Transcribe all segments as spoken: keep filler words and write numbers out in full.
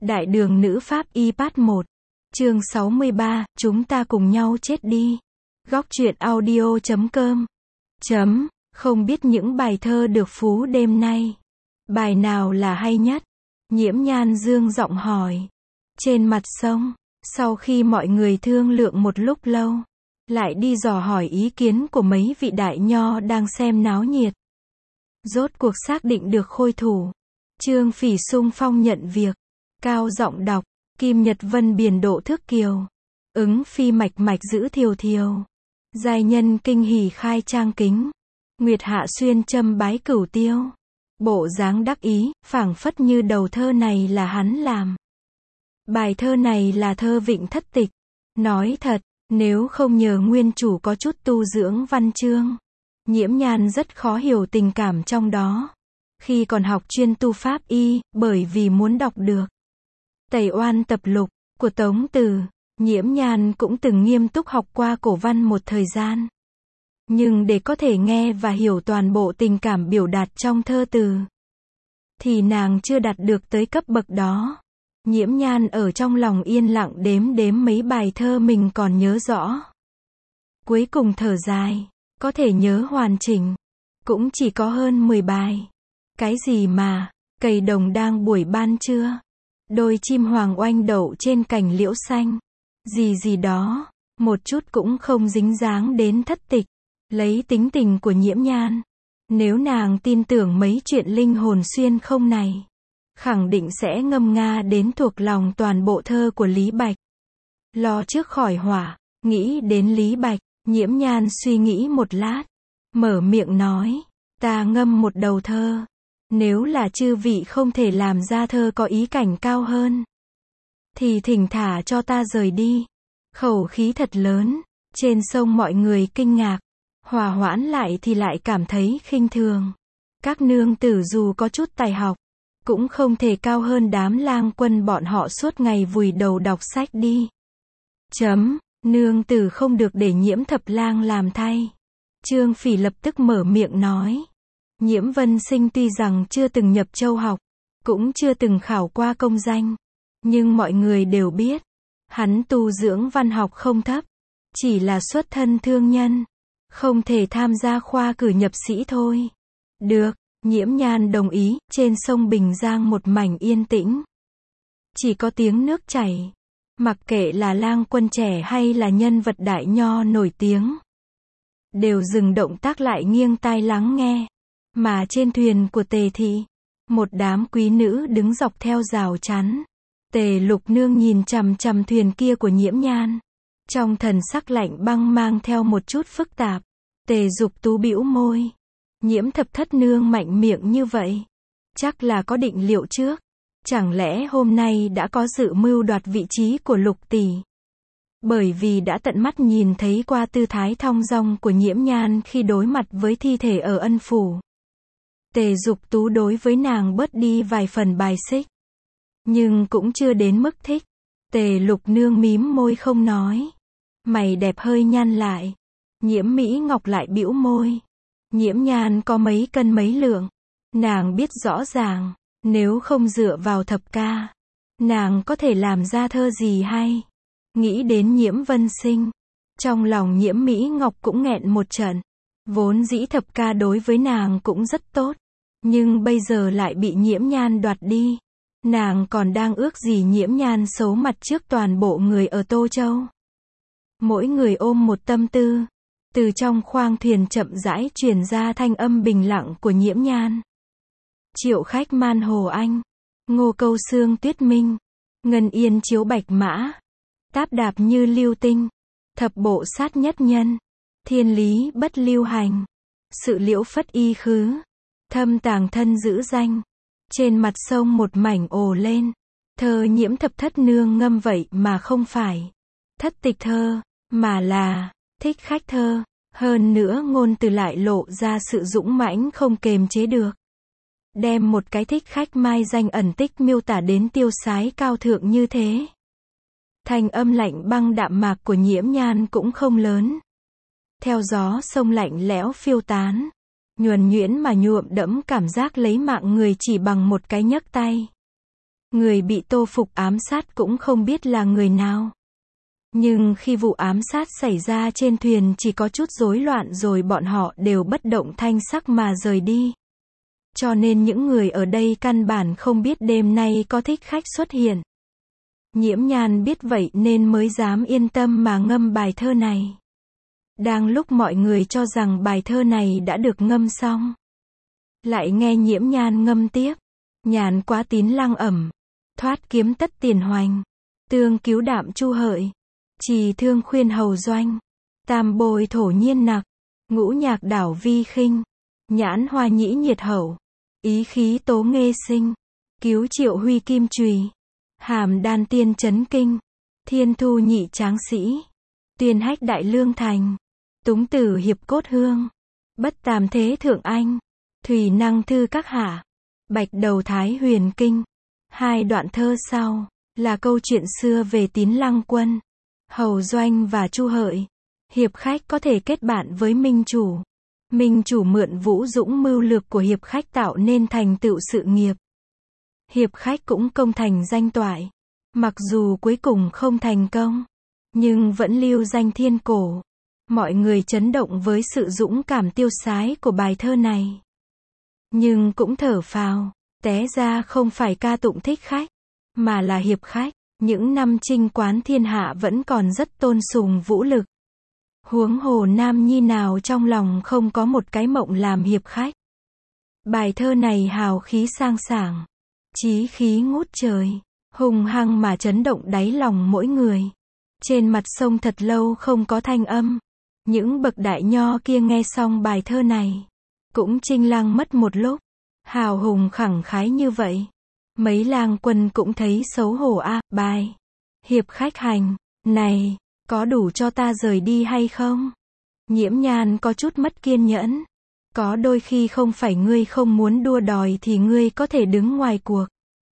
Đại đường nữ pháp y part một. Chương sáu mươi ba, chúng ta cùng nhau chết đi. Góc truyện audio chấm com. Chấm, không biết những bài thơ được phú đêm nay. Bài nào là hay nhất? Nhiễm Nhan dương giọng hỏi. Trên mặt sông, sau khi mọi người thương lượng một lúc lâu, lại đi dò hỏi ý kiến của mấy vị đại nho đang xem náo nhiệt. Rốt cuộc xác định được khôi thủ. Trương Phỉ xung phong nhận việc. Cao giọng đọc, Kim Nhật Vân biển độ thước kiều. Ứng phi mạch mạch giữ thiều thiều. Giai nhân kinh hỉ khai trang kính. Nguyệt hạ xuyên châm bái cửu tiêu. Bộ dáng đắc ý, phảng phất như đầu thơ này là hắn làm. Bài thơ này là thơ Vịnh Thất Tịch. Nói thật, nếu không nhờ nguyên chủ có chút tu dưỡng văn chương, Nhiễm Nhan rất khó hiểu tình cảm trong đó. Khi còn học chuyên tu pháp y, bởi vì muốn đọc được Tẩy Oan Tập Lục của Tống Từ, Nhiễm Nhan cũng từng nghiêm túc học qua cổ văn một thời gian. Nhưng để có thể nghe và hiểu toàn bộ tình cảm biểu đạt trong thơ từ, thì nàng chưa đạt được tới cấp bậc đó. Nhiễm Nhan ở trong lòng yên lặng đếm đếm mấy bài thơ mình còn nhớ rõ. Cuối cùng thở dài, có thể nhớ hoàn chỉnh, cũng chỉ có hơn mười bài. Cái gì mà, cầy đồng đang buổi ban trưa, đôi chim hoàng oanh đậu trên cành liễu xanh, gì gì đó, một chút cũng không dính dáng đến thất tịch. Lấy tính tình của Nhiễm Nhan, nếu nàng tin tưởng mấy chuyện linh hồn xuyên không này, khẳng định sẽ ngâm nga đến thuộc lòng toàn bộ thơ của Lý Bạch. Lo trước khỏi hỏa, nghĩ đến Lý Bạch, Nhiễm Nhan suy nghĩ một lát, mở miệng nói, ta ngâm một đầu thơ. Nếu là chư vị không thể làm ra thơ có ý cảnh cao hơn, thì thỉnh thả cho ta rời đi. Khẩu khí thật lớn, trên sông mọi người kinh ngạc, hòa hoãn lại thì lại cảm thấy khinh thường. Các nương tử dù có chút tài học, cũng không thể cao hơn đám lang quân bọn họ suốt ngày vùi đầu đọc sách đi. Chấm, nương tử không được để Nhiễm thập lang làm thay. Trương Phỉ lập tức mở miệng nói. Nhiễm Vân Sinh tuy rằng chưa từng nhập châu học, cũng chưa từng khảo qua công danh, nhưng mọi người đều biết, hắn tu dưỡng văn học không thấp, chỉ là xuất thân thương nhân, không thể tham gia khoa cử nhập sĩ thôi. Được, Nhiễm Nhan đồng ý. Trên sông Bình Giang một mảnh yên tĩnh, chỉ có tiếng nước chảy. Mặc kệ là lang quân trẻ hay là nhân vật đại nho nổi tiếng, đều dừng động tác lại nghiêng tai lắng nghe. Mà trên thuyền của Tề thị, một đám quý nữ đứng dọc theo rào chắn. Tề Lục Nương nhìn chằm chằm thuyền kia của Nhiễm Nhan, trong thần sắc lạnh băng mang theo một chút phức tạp. Tề Dục Tú bĩu môi. Nhiễm thập thất nương mạnh miệng như vậy, chắc là có định liệu trước. Chẳng lẽ hôm nay đã có dự mưu đoạt vị trí của Lục tỷ? Bởi vì đã tận mắt nhìn thấy qua tư thái thong dong của Nhiễm Nhan khi đối mặt với thi thể ở Ân phủ, Tề Dục Tú đối với nàng bớt đi vài phần bài xích, nhưng cũng chưa đến mức thích. Tề Lục Nương mím môi không nói, mày đẹp hơi nhăn lại. Nhiễm Mỹ Ngọc lại bĩu môi. Nhiễm Nhan có mấy cân mấy lượng, nàng biết rõ ràng, nếu không dựa vào thập ca, nàng có thể làm ra thơ gì hay. Nghĩ đến Nhiễm Vân Sinh, trong lòng Nhiễm Mỹ Ngọc cũng nghẹn một trận. Vốn dĩ thập ca đối với nàng cũng rất tốt, nhưng bây giờ lại bị Nhiễm Nhan đoạt đi. Nàng còn đang ước gì Nhiễm Nhan xấu mặt trước toàn bộ người ở Tô Châu. Mỗi người ôm một tâm tư. Từ trong khoang thuyền chậm rãi truyền ra thanh âm bình lặng của Nhiễm Nhan. Triệu khách man Hồ Anh, Ngô Câu Sương Tuyết Minh, Ngân Yên chiếu bạch mã, Táp đạp như lưu tinh, Thập bộ sát nhất nhân, Thiên lý bất lưu hành, Sự liễu phất y khứ, Thâm tàng thân giữ danh. Trên mặt sông một mảnh ồ lên. Thơ Nhiễm thập thất nương ngâm vậy mà không phải thất tịch thơ, mà là thích khách thơ. Hơn nữa ngôn từ lại lộ ra sự dũng mãnh không kềm chế được. Đem một cái thích khách mai danh ẩn tích miêu tả đến tiêu sái cao thượng như thế. Thanh âm lạnh băng đạm mạc của Nhiễm Nhan cũng không lớn. Theo gió sông lạnh lẽo phiêu tán, nhuần nhuyễn mà nhuộm đẫm cảm giác lấy mạng người chỉ bằng một cái nhấc tay. Người bị Tô Phục ám sát cũng không biết là người nào. Nhưng khi vụ ám sát xảy ra trên thuyền chỉ có chút rối loạn rồi bọn họ đều bất động thanh sắc mà rời đi. Cho nên những người ở đây căn bản không biết đêm nay có thích khách xuất hiện. Nhiễm Nhan biết vậy nên mới dám yên tâm mà ngâm bài thơ này. Đang lúc mọi người cho rằng bài thơ này đã được ngâm xong, lại nghe Nhiễm Nhan ngâm tiếp. Nhàn quá tín lăng ẩm, thoát kiếm tất tiền hoành, tương cứu đạm chu hợi, trì thương khuyên hầu doanh, tam bồi thổ nhiên nặc, ngũ nhạc đảo vi khinh, nhãn hoa nhĩ nhiệt hậu, ý khí tố nghê sinh, cứu triệu huy kim chùy, hàm đan tiên chấn kinh, thiên thu nhị tráng sĩ, tuyên hách đại lương thành, túng tử hiệp cốt hương, bất tam thế thượng anh, thủy năng thư các hạ, bạch đầu thái huyền kinh. Hai đoạn thơ sau là câu chuyện xưa về Tín Lăng Quân, Hầu Doanh và Chu Hợi. Hiệp khách có thể kết bạn với minh chủ. Minh chủ mượn vũ dũng mưu lược của hiệp khách tạo nên thành tựu sự nghiệp. Hiệp khách cũng công thành danh toại. Mặc dù cuối cùng không thành công, nhưng vẫn lưu danh thiên cổ. Mọi người chấn động với sự dũng cảm tiêu sái của bài thơ này. Nhưng cũng thở phào, té ra không phải ca tụng thích khách, mà là hiệp khách. Những năm chinh quán thiên hạ vẫn còn rất tôn sùng vũ lực. Huống hồ nam nhi nào trong lòng không có một cái mộng làm hiệp khách. Bài thơ này hào khí sang sảng, chí khí ngút trời, hùng hăng mà chấn động đáy lòng mỗi người. Trên mặt sông thật lâu không có thanh âm. Những bậc đại nho kia nghe xong bài thơ này, cũng chinh lăng mất một lúc. Hào hùng khẳng khái như vậy, mấy lang quân cũng thấy xấu hổ a. À, bài hiệp khách hành này có đủ cho ta rời đi hay không? Nhiễm Nhan có chút mất kiên nhẫn. Có đôi khi không phải ngươi không muốn đua đòi thì ngươi có thể đứng ngoài cuộc.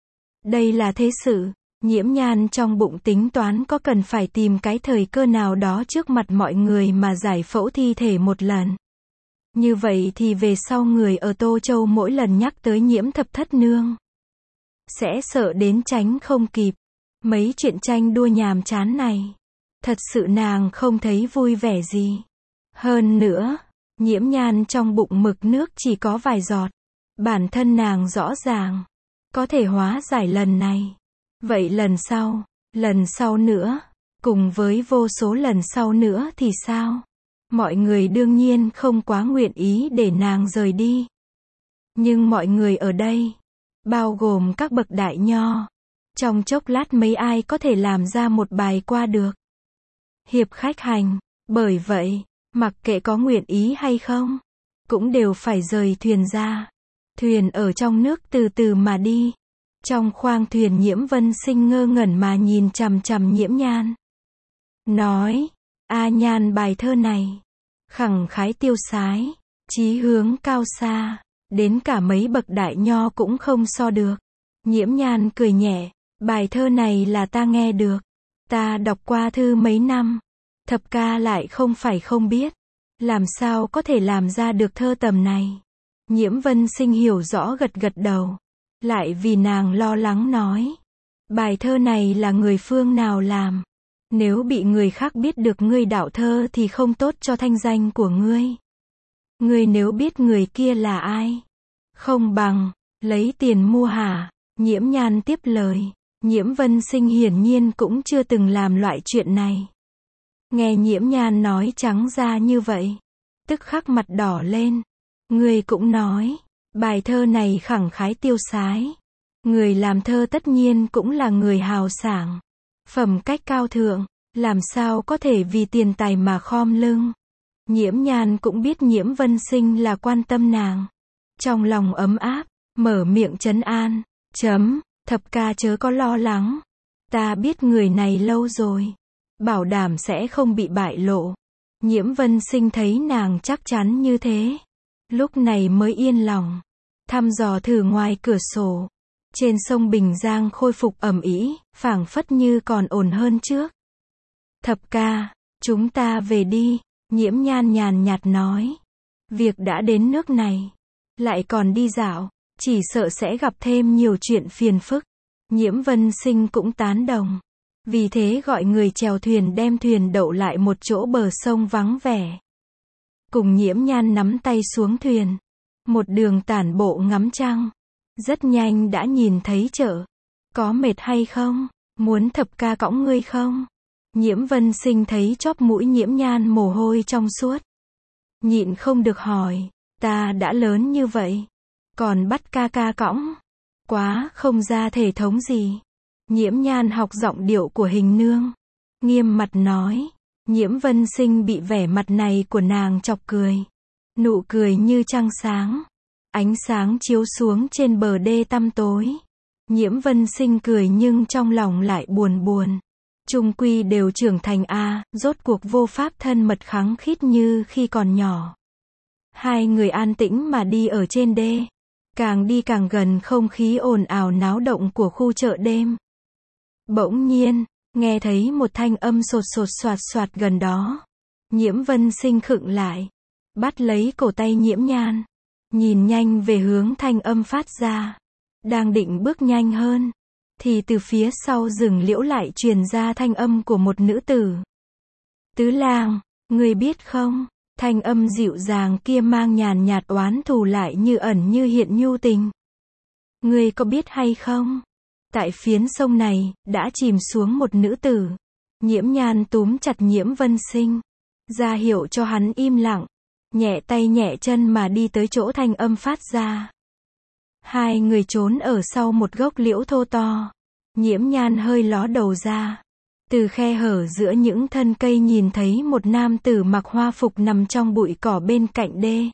Đây là thế sự. Nhiễm Nhan trong bụng tính toán có cần phải tìm cái thời cơ nào đó trước mặt mọi người mà giải phẫu thi thể một lần. Như vậy thì về sau người ở Tô Châu mỗi lần nhắc tới Nhiễm Thập Thất Nương, sẽ sợ đến tránh không kịp. Mấy chuyện tranh đua nhàm chán này, thật sự nàng không thấy vui vẻ gì. Hơn nữa, Nhiễm Nhan trong bụng mực nước chỉ có vài giọt. Bản thân nàng rõ ràng, có thể hóa giải lần này. Vậy lần sau, lần sau nữa, cùng với vô số lần sau nữa thì sao? Mọi người đương nhiên không quá nguyện ý để nàng rời đi. Nhưng mọi người ở đây, bao gồm các bậc đại nho, trong chốc lát mấy ai có thể làm ra một bài qua được. Hiệp khách hành, bởi vậy, mặc kệ có nguyện ý hay không, cũng đều phải rời thuyền ra. Thuyền ở trong nước từ từ mà đi. Trong khoang thuyền Nhiễm Vân Sinh ngơ ngẩn mà nhìn chằm chằm Nhiễm Nhan. Nói, A Nhan bài thơ này, khẳng khái tiêu sái, chí hướng cao xa, đến cả mấy bậc đại nho cũng không so được. Nhiễm Nhan cười nhẹ, bài thơ này là ta nghe được. Ta đọc qua thư mấy năm, thập ca lại không phải không biết. Làm sao có thể làm ra được thơ tầm này? Nhiễm Vân Sinh hiểu rõ gật gật đầu. Lại vì nàng lo lắng nói, bài thơ này là người phương nào làm? Nếu bị người khác biết được ngươi đạo thơ thì không tốt cho thanh danh của ngươi. Ngươi nếu biết người kia là ai, không bằng lấy tiền mua hả? Nhiễm Nhan tiếp lời. Nhiễm Vân Sinh hiển nhiên cũng chưa từng làm loại chuyện này. Nghe Nhiễm Nhan nói trắng ra như vậy, tức khắc mặt đỏ lên. Ngươi cũng nói, bài thơ này khẳng khái tiêu sái. Người làm thơ tất nhiên cũng là người hào sảng, phẩm cách cao thượng, làm sao có thể vì tiền tài mà khom lưng. Nhiễm Nhan cũng biết Nhiễm Vân Sinh là quan tâm nàng. Trong lòng ấm áp, mở miệng trấn an. Chấm, thập ca chớ có lo lắng. Ta biết người này lâu rồi, bảo đảm sẽ không bị bại lộ. Nhiễm Vân Sinh thấy nàng chắc chắn như thế, lúc này mới yên lòng. Thăm dò thử ngoài cửa sổ. Trên sông Bình Giang khôi phục ầm ĩ, phảng phất như còn ổn hơn trước. Thập ca, chúng ta về đi. Nhiễm Nhan nhàn nhạt nói. Việc đã đến nước này, lại còn đi dạo, chỉ sợ sẽ gặp thêm nhiều chuyện phiền phức. Nhiễm Vân Sinh cũng tán đồng. Vì thế gọi người chèo thuyền đem thuyền đậu lại một chỗ bờ sông vắng vẻ. Cùng Nhiễm Nhan nắm tay xuống thuyền. Một đường tản bộ ngắm trăng. Rất nhanh đã nhìn thấy chợ. Có mệt hay không? Muốn thập ca cõng ngươi không? Nhiễm Vân Sinh thấy chóp mũi Nhiễm Nhan mồ hôi trong suốt. Nhịn không được hỏi, ta đã lớn như vậy, còn bắt ca ca cõng, quá không ra thể thống gì. Nhiễm Nhan học giọng điệu của Hình Nương, nghiêm mặt nói. Nhiễm Vân Sinh bị vẻ mặt này của nàng chọc cười. Nụ cười như trăng sáng, ánh sáng chiếu xuống trên bờ đê tăm tối. Nhiễm Vân Sinh cười nhưng trong lòng lại buồn buồn. Chung quy đều trưởng thành a, rốt cuộc vô pháp thân mật khăng khít như khi còn nhỏ. Hai người an tĩnh mà đi ở trên đê. Càng đi càng gần không khí ồn ào náo động của khu chợ đêm. Bỗng nhiên, nghe thấy một thanh âm sột sột soạt soạt gần đó. Nhiễm Vân Sinh khựng lại, bắt lấy cổ tay Nhiễm Nhan, nhìn nhanh về hướng thanh âm phát ra. Đang định bước nhanh hơn, thì từ phía sau rừng liễu lại truyền ra thanh âm của một nữ tử. Tứ lang, ngươi biết không, thanh âm dịu dàng kia mang nhàn nhạt oán thù lại như ẩn như hiện nhu tình. Ngươi có biết hay không, tại phiến sông này, đã chìm xuống một nữ tử. Nhiễm Nhan túm chặt Nhiễm Vân Sinh, ra hiệu cho hắn im lặng, nhẹ tay nhẹ chân mà đi tới chỗ thanh âm phát ra. Hai người trốn ở sau một gốc liễu thô to. Nhiễm Nhan hơi ló đầu ra. Từ khe hở giữa những thân cây nhìn thấy một nam tử mặc hoa phục nằm trong bụi cỏ bên cạnh đê.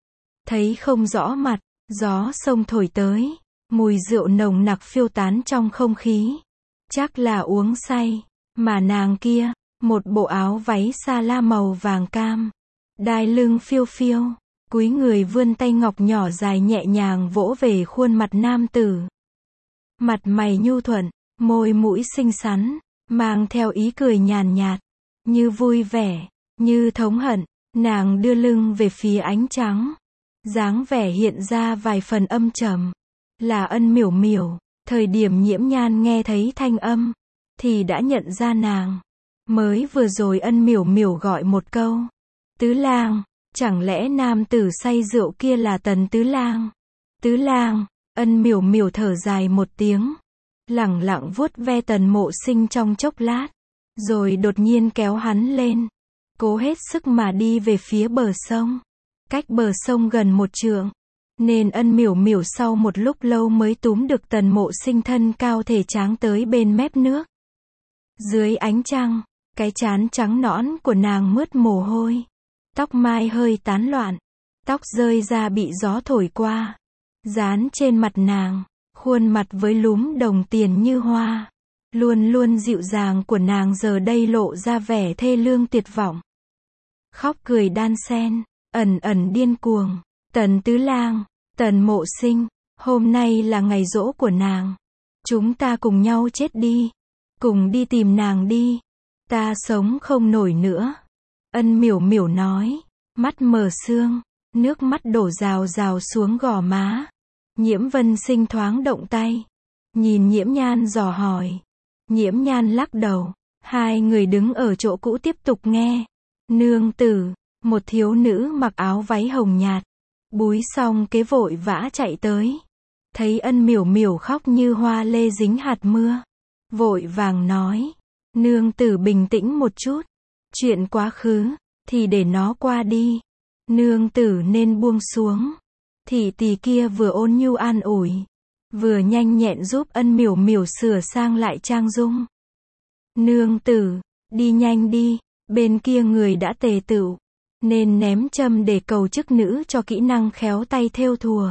Thấy không rõ mặt, gió sông thổi tới, mùi rượu nồng nặc phiêu tán trong không khí. Chắc là uống say, mà nàng kia, một bộ áo váy sa la màu vàng cam, đai lưng phiêu phiêu, cúi người vươn tay ngọc nhỏ dài nhẹ nhàng vỗ về khuôn mặt nam tử. Mặt mày nhu thuận, môi mũi xinh xắn, mang theo ý cười nhàn nhạt, như vui vẻ, như thống hận. Nàng đưa lưng về phía ánh trắng, dáng vẻ hiện ra vài phần âm trầm. Là Ân Miểu Miểu. Thời điểm Nhiễm Nhan nghe thấy thanh âm, thì đã nhận ra nàng. Mới vừa rồi Ân Miểu Miểu gọi một câu, Tứ lang, chẳng lẽ nam tử say rượu kia là Tần Tứ lang? Tứ lang, Ân Miểu Miểu thở dài một tiếng, lẳng lặng vuốt ve Tần Mộ Sinh trong chốc lát, rồi đột nhiên kéo hắn lên, cố hết sức mà đi về phía bờ sông. Cách bờ sông gần một trượng, nên Ân Miểu Miểu sau một lúc lâu mới túm được Tần Mộ Sinh thân cao thể tráng tới bên mép nước. Dưới ánh trăng, cái trán trắng nõn của nàng mướt mồ hôi, tóc mai hơi tán loạn, tóc rơi ra bị gió thổi qua, dán trên mặt nàng, khuôn mặt với lúm đồng tiền như hoa, luôn luôn dịu dàng của nàng giờ đây lộ ra vẻ thê lương tuyệt vọng. Khóc cười đan xen, ẩn ẩn điên cuồng. Tần Tứ lang, Tần Mộ Sinh, hôm nay là ngày giỗ của nàng. Chúng ta cùng nhau chết đi. Cùng đi tìm nàng đi. Ta sống không nổi nữa. Ân Miểu Miểu nói, mắt mờ sương, nước mắt đổ rào rào xuống gò má. Nhiễm Vân Sinh thoáng động tay, nhìn Nhiễm Nhan dò hỏi. Nhiễm Nhan lắc đầu. Hai người đứng ở chỗ cũ tiếp tục nghe. Nương tử, một thiếu nữ mặc áo váy hồng nhạt, búi xong kế vội vã chạy tới. Thấy Ân Miểu Miểu khóc như hoa lê dính hạt mưa, vội vàng nói, nương tử bình tĩnh một chút, chuyện quá khứ thì để nó qua đi, nương tử nên buông xuống. Thị tỳ kia vừa ôn nhu an ủi, vừa nhanh nhẹn giúp Ân Miểu Miểu sửa sang lại trang dung. Nương tử, đi nhanh đi, bên kia người đã tề tựu, nên ném châm để cầu chức nữ cho kỹ năng khéo tay thêu thùa.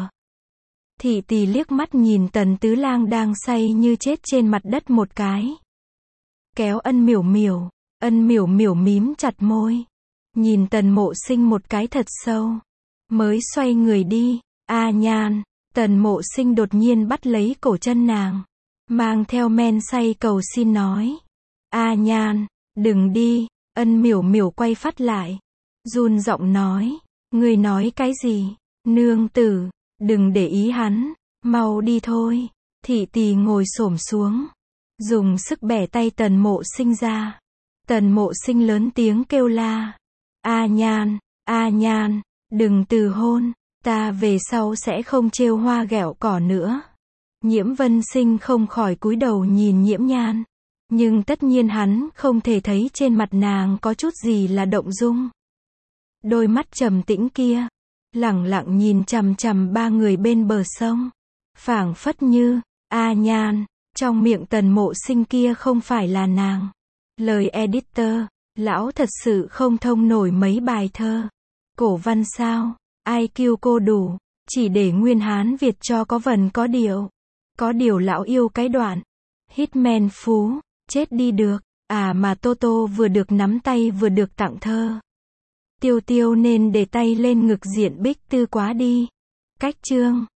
Thị tỳ liếc mắt nhìn Tần Tứ lang đang say như chết trên mặt đất một cái, kéo Ân Miểu Miểu. Ân Miểu Miểu mím chặt môi, nhìn Tần Mộ Sinh một cái thật sâu, mới xoay người đi. A Nhan, Tần Mộ Sinh đột nhiên bắt lấy cổ chân nàng, mang theo men say cầu xin nói, A Nhan, đừng đi. Ân Miểu Miểu quay phát lại, run giọng nói, ngươi nói cái gì? Nương tử, đừng để ý hắn, mau đi thôi. Thị tỳ ngồi xổm xuống, dùng sức bẻ tay Tần Mộ Sinh ra. Tần Mộ Sinh lớn tiếng kêu la. A Nhan, A Nhan, đừng từ hôn, ta về sau sẽ không trêu hoa ghẹo cỏ nữa. Nhiễm Vân Sinh không khỏi cúi đầu nhìn Nhiễm Nhan. Nhưng tất nhiên hắn không thể thấy trên mặt nàng có chút gì là động dung. Đôi mắt trầm tĩnh kia, lẳng lặng nhìn chằm chằm ba người bên bờ sông. Phảng phất như, A Nhan, trong miệng Tần Mộ Sinh kia không phải là nàng. Lời editor, lão thật sự không thông nổi mấy bài thơ. Cổ văn sao, i kiu cô đủ, chỉ để nguyên Hán Việt cho có vần có điệu. Có điều lão yêu cái đoạn. Hitman phú, chết đi được, à mà Tô Tô vừa được nắm tay vừa được tặng thơ. Tiêu Tiêu nên để tay lên ngực Diện Bích Tư quá đi. Cách chương.